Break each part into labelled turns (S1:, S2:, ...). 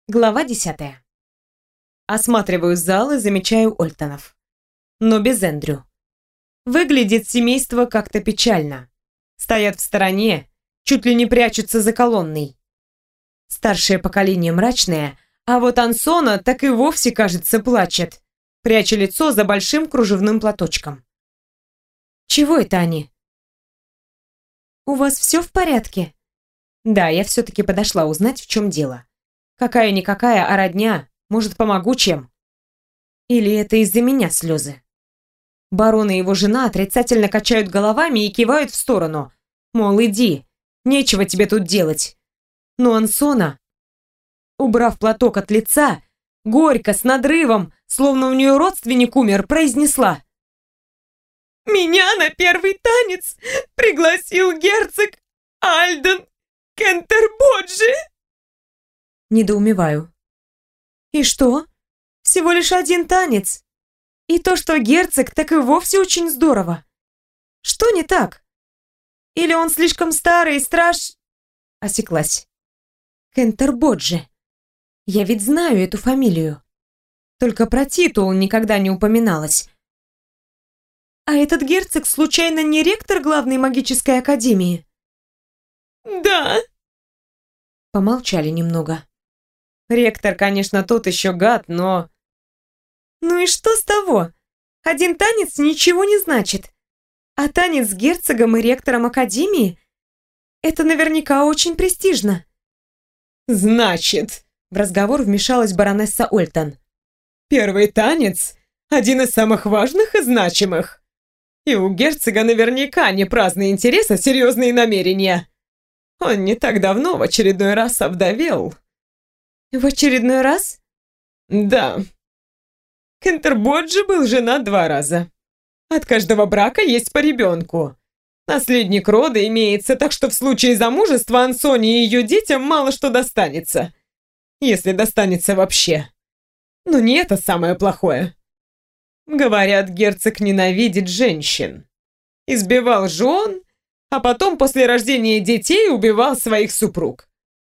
S1: Глава 10. Осматриваю зал и замечаю Ольтонов. Но без Эндрю. Выглядит семейство как-то печально. Стоят в стороне, чуть ли не прячутся за колонной. Старшее поколение мрачное, а вот Ансона так и вовсе, кажется, плачет, пряча лицо за большим кружевным платочком. Чего это они? «У вас все в порядке?» Да, я все-таки подошла узнать, в чем дело. Какая-никакая, а родня. Может, помогу чем? Или это из-за меня слезы? Барон и его жена отрицательно качают головами и кивают в сторону. Мол, иди, нечего тебе тут делать. Но Ансона, убрав платок от лица, горько, с надрывом, словно у нее родственник умер, произнесла: «Меня на первый танец пригласил герцог Альден Кентербоджи!» Недоумеваю. И что? Всего лишь один танец. И то, что герцог, так и вовсе очень здорово. Что не так? Или он слишком старый и Осеклась. Кентербоджи. Я ведь знаю эту фамилию. Только про титул никогда не упоминалось. А этот герцог случайно не ректор главной магической академии? Да. Помолчали немного. Ректор, конечно, тот еще гад, но... Ну и что с того? Один танец ничего не значит. А танец с герцогом и ректором академии — это наверняка очень престижно. Значит, в разговор вмешалась баронесса Ольтон. Первый танец — один из самых важных и значимых. И у герцога наверняка не праздный интерес, а серьезные намерения. Он не так давно в очередной раз овдовел. В очередной раз? Да. Кентербоджи был женат 2 раза. От каждого брака есть по ребенку. Наследник рода имеется, так что в случае замужества Ансоне и ее детям мало что достанется. Если достанется вообще. Но не это самое плохое. Говорят, герцог ненавидит женщин. Избивал жен, а потом после рождения детей убивал своих супруг.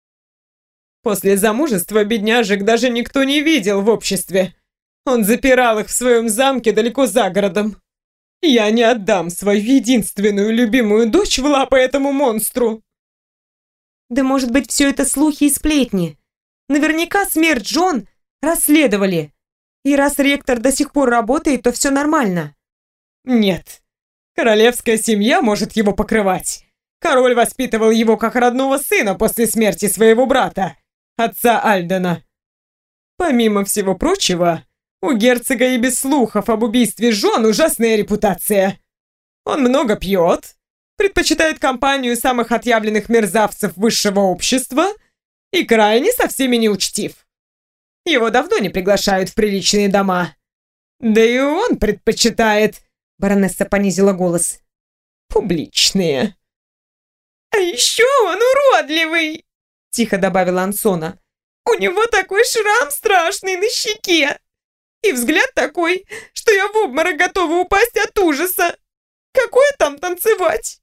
S1: После замужества бедняжек даже никто не видел в обществе. Он запирал их в своем замке далеко за городом. Я не отдам свою единственную любимую дочь в лапы этому монстру. Да может быть, все это слухи и сплетни. Наверняка смерть Джон расследовали. И раз ректор до сих пор работает, то все нормально. Нет. Королевская семья может его покрывать. Король воспитывал его как родного сына после смерти своего брата, отца Альдена. Помимо всего прочего, у герцога и без слухов об убийстве жен ужасная репутация. Он много пьет, предпочитает компанию самых отъявленных мерзавцев высшего общества и крайне со всеми неучтив. Его давно не приглашают в приличные дома. Да и он предпочитает, баронесса понизила голос, публичные. А еще он уродливый, тихо добавила Ансона. У него такой шрам страшный на щеке. И взгляд такой, что я в обморок готова упасть от ужаса. Какое там танцевать?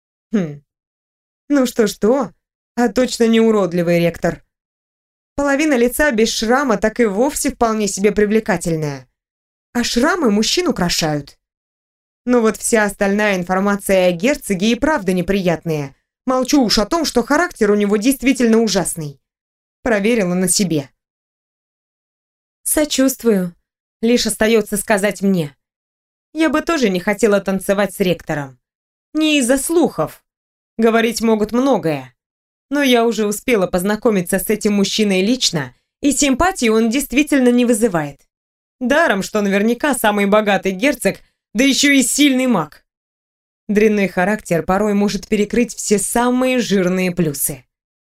S1: Ну что-что, а точно не уродливый ректор. Половина лица без шрама так и вовсе вполне себе привлекательная. А шрамы мужчин украшают. Но вот вся остальная информация о герцоге и правда неприятная. Молчу уж о том, что характер у него действительно ужасный. Проверила на себе. Сочувствую. Лишь остается сказать мне. Я бы тоже не хотела танцевать с ректором. Не из-за слухов. Говорить могут многое. Но я уже успела познакомиться с этим мужчиной лично, и симпатии он действительно не вызывает. Даром, что наверняка самый богатый герцог, да еще и сильный маг. Дрянной характер порой может перекрыть все самые жирные плюсы.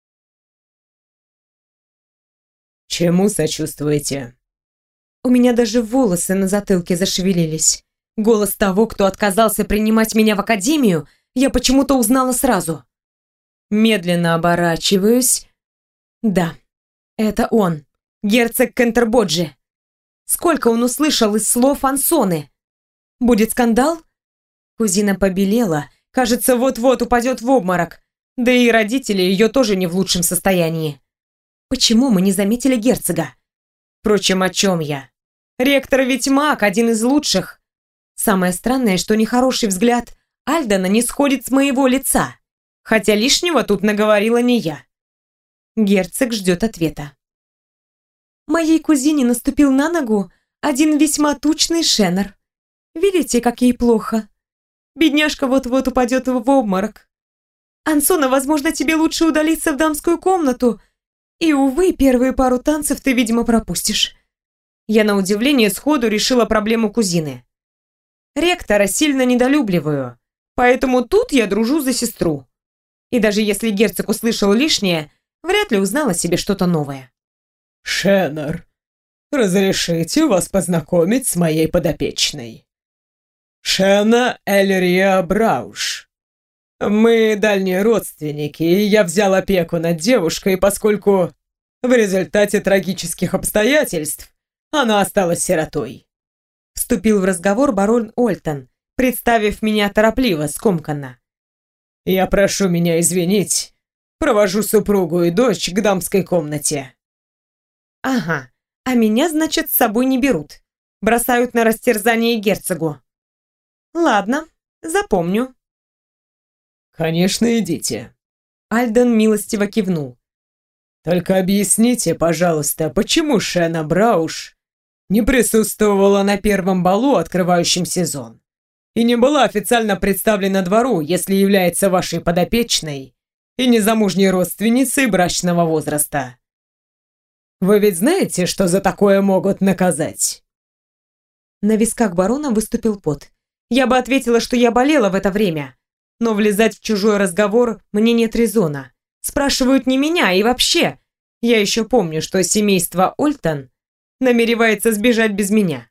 S1: Чему сочувствуете? У меня даже волосы на затылке зашевелились. Голос того, кто отказался принимать меня в академию, я почему-то узнала сразу. Медленно оборачиваюсь. Да, это он, герцог Кентербоджи. Сколько он услышал из слов Ансоны? Будет скандал? Кузина побелела, кажется, вот-вот упадет в обморок. Да и родители ее тоже не в лучшем состоянии.
S2: Почему мы не заметили герцога? Впрочем, о чем я? Ректор ведь маг, один из лучших. Самое странное, что нехороший взгляд Альдена не сходит с моего лица, хотя лишнего тут наговорила не я. Герцог ждет ответа. Моей кузине наступил на ногу один весьма тучный шеннер. Видите, как ей плохо? Бедняжка вот-вот упадет в обморок. Ансона, возможно, тебе лучше удалиться в дамскую комнату. И, увы, первые пару танцев ты, видимо, пропустишь. Я на удивление сходу решила проблему кузины. Ректора сильно недолюбливаю, поэтому тут я дружу за сестру. И даже если герцог услышал лишнее, вряд ли узнал о себе что-то новое.
S1: «Шеннер, разрешите вас познакомить с моей подопечной. Шена Эльрия Брауш. Мы дальние родственники, и я взял опеку над девушкой, поскольку в результате трагических обстоятельств она осталась сиротой».
S2: Вступил в разговор барон Ольтон, представив меня торопливо, скомканно.
S1: «Я прошу меня извинить, провожу супругу и дочь к дамской комнате».
S2: Ага, а меня, значит, с собой не берут. Бросают на растерзание герцогу. Ладно, запомню.
S1: «Конечно, идите».
S2: Альден милостиво кивнул.
S1: «Только объясните, пожалуйста, почему Шена Брауш не присутствовала на первом балу, открывающем сезон, и не была официально представлена двору, если является вашей подопечной и незамужней родственницей брачного возраста? Вы ведь знаете, что за такое могут наказать?»
S2: На висках барона выступил пот. Я бы ответила, что я болела в это время, но влезать в чужой разговор мне нет резона. Спрашивают не меня и вообще. Я еще помню, что семейство Ольтон намеревается сбежать без меня.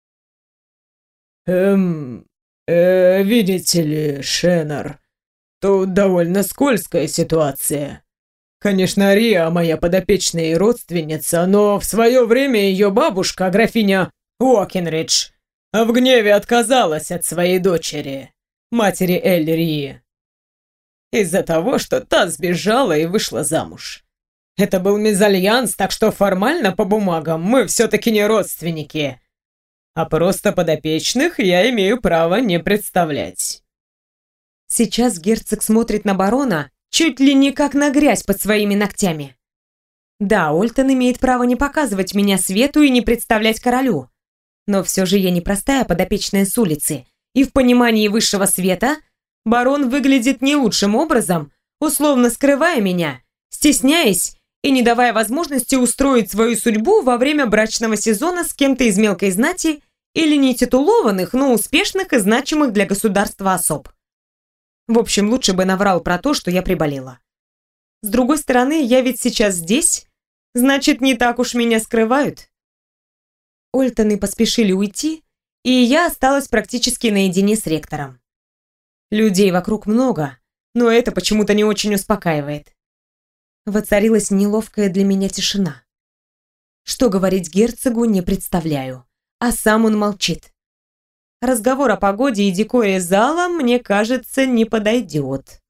S1: Видите ли, Шеннер, тут довольно скользкая ситуация. Конечно, Риа моя подопечная и родственница, но в свое время ее бабушка, графиня Уокенридж, в гневе отказалась от своей дочери, матери Эльрии, из-за того, что та сбежала и вышла замуж. Это был мезальянс, так что формально по бумагам мы все-таки не родственники, а просто подопечных я имею право не представлять.
S2: Сейчас герцог смотрит на барона чуть ли не как на грязь под своими ногтями. Да, Ольтон имеет право не показывать меня свету и не представлять королю. Но все же я не простая подопечная с улицы, и в понимании высшего света барон выглядит не лучшим образом, условно скрывая меня, стесняясь и не давая возможности устроить свою судьбу во время брачного сезона с кем-то из мелкой знати или не титулованных, но успешных и значимых для государства особ. В общем, лучше бы наврал про то, что я приболела. С другой стороны, я ведь сейчас здесь, значит, не так уж меня скрывают. Ольтоны поспешили уйти, и я осталась практически наедине с ректором. Людей вокруг много, но это почему-то не очень успокаивает. Воцарилась неловкая для меня тишина. Что говорить герцогу, не представляю, а сам он молчит. Разговор о погоде и декоре зала, мне кажется, не подойдет.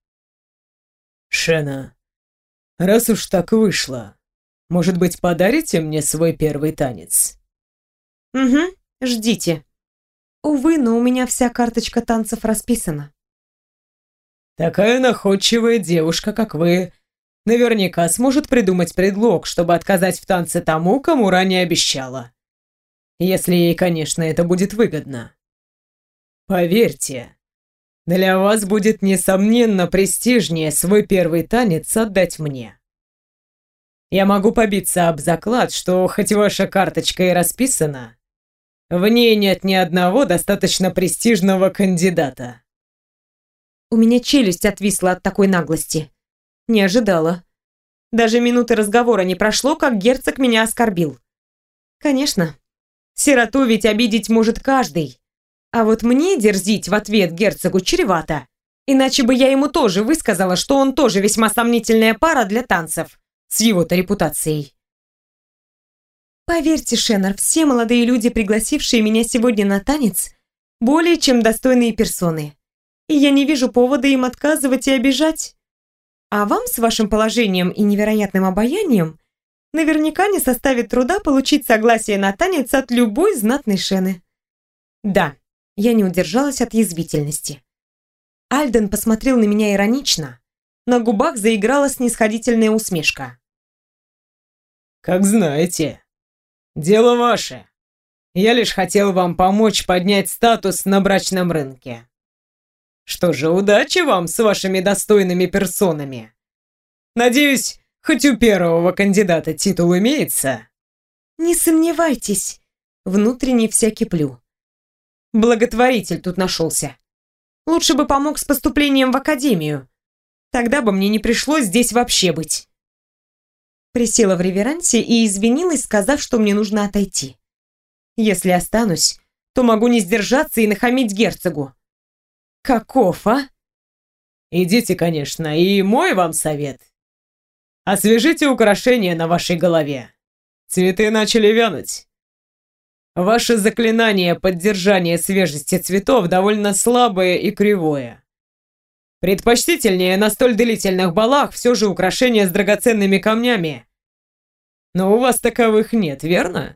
S1: «Шена, раз уж так вышло, может быть, подарите мне свой первый танец?»
S2: «Угу, ждите. Увы, но у меня вся карточка танцев расписана».
S1: «Такая находчивая девушка, как вы, наверняка сможет придумать предлог, чтобы отказать в танце тому, кому ранее обещала. Если ей, конечно, это будет выгодно. Поверьте, для вас будет, несомненно, престижнее свой первый танец отдать мне. Я могу побиться об заклад, что хоть ваша карточка и расписана, в ней нет ни одного достаточно престижного кандидата».
S2: У меня челюсть отвисла от такой наглости. Не ожидала. Даже минуты разговора не прошло, как герцог меня оскорбил. Конечно, сироту ведь обидеть может каждый. А вот мне дерзить в ответ герцогу чревато. Иначе бы я ему тоже высказала, что он тоже весьма сомнительная пара для танцев, с его-то репутацией. Поверьте, Шеннер, все молодые люди, пригласившие меня сегодня на танец, более чем достойные персоны. И я не вижу повода им отказывать и обижать. А вам с вашим положением и невероятным обаянием Наверняка не составит труда получить согласие на танец от любой знатной шены. Да, я не удержалась от язвительности. Альден посмотрел на меня иронично. На губах заиграла снисходительная усмешка.
S1: «Как знаете. Дело ваше. Я лишь хотел вам помочь поднять статус на брачном рынке. Что же, удачи вам с вашими достойными персонами. Надеюсь, хоть у первого кандидата титул имеется?»
S2: «Не сомневайтесь», внутренне вся киплю. Благотворитель тут нашелся. Лучше бы помог с поступлением в академию. Тогда бы мне не пришлось здесь вообще быть. Присела в реверансе и извинилась, сказав, что мне нужно отойти. Если останусь, то могу не сдержаться и нахамить герцогу. Каков, а?
S1: «Идите, конечно, и мой вам совет. Освежите украшения на вашей голове. Цветы начали вянуть. Ваше заклинание поддержания свежести цветов довольно слабое и кривое. Предпочтительнее на столь длительных балах все же украшения с драгоценными камнями. Но у вас таковых нет, верно?»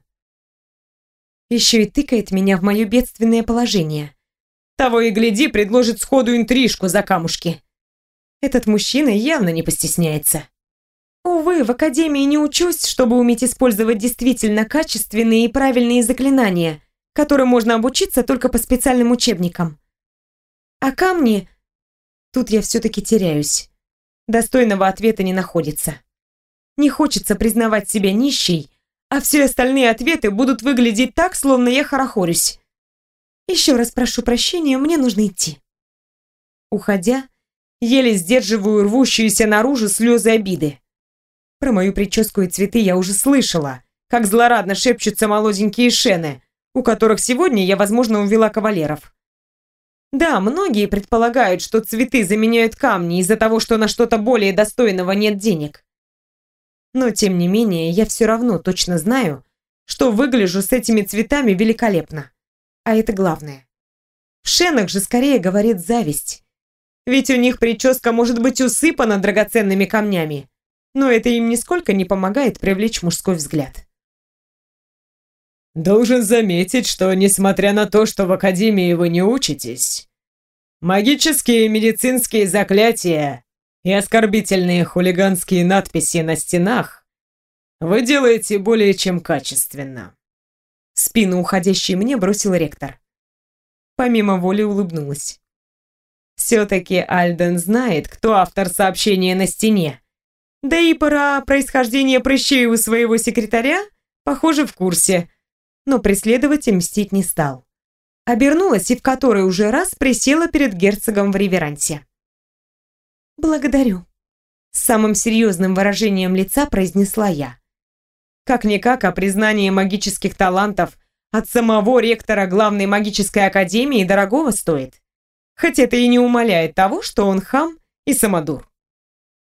S2: Еще и тыкает меня в мое бедственное положение. Того и гляди, предложит сходу интрижку за камушки. Этот мужчина явно не постесняется. Увы, в академии не учусь, чтобы уметь использовать действительно качественные и правильные заклинания, которым можно обучиться только по специальным учебникам. А камни... Тут я все-таки теряюсь. Достойного ответа не находится. Не хочется признавать себя нищей, а все остальные ответы будут выглядеть так, словно я хорохорюсь. Еще раз прошу прощения, мне нужно идти. Уходя, еле сдерживаю рвущуюся наружу слезы обиды. Про мою прическу и цветы я уже слышала, как злорадно шепчутся молоденькие шены, у которых сегодня я, возможно, увела кавалеров. Да, многие предполагают, что цветы заменяют камни из-за того, что на что-то более достойного нет денег. Но, тем не менее, я все равно точно знаю, что выгляжу с этими цветами великолепно. А это главное. В шенах же скорее говорит зависть. Ведь у них прическа может быть усыпана драгоценными камнями, но это им нисколько не помогает привлечь мужской взгляд.
S1: «Должен заметить, что, несмотря на то, что в академии вы не учитесь, магические и медицинские заклятия и оскорбительные хулиганские надписи на стенах вы делаете более чем качественно».
S2: В спину уходящей мне бросил ректор. Помимо воли улыбнулась. Все-таки Альден знает, кто автор сообщения на стене. Да и про происхождение прыщей у своего секретаря, похоже, в курсе. Но преследовать и мстить не стал. Обернулась и в который уже раз присела перед герцогом в реверансе. «Благодарю», — с самым серьезным выражением лица произнесла я. Как-никак, а признание магических талантов от самого ректора главной магической академии дорогого стоит. Хоть это и не умаляет того, что он хам и самодур.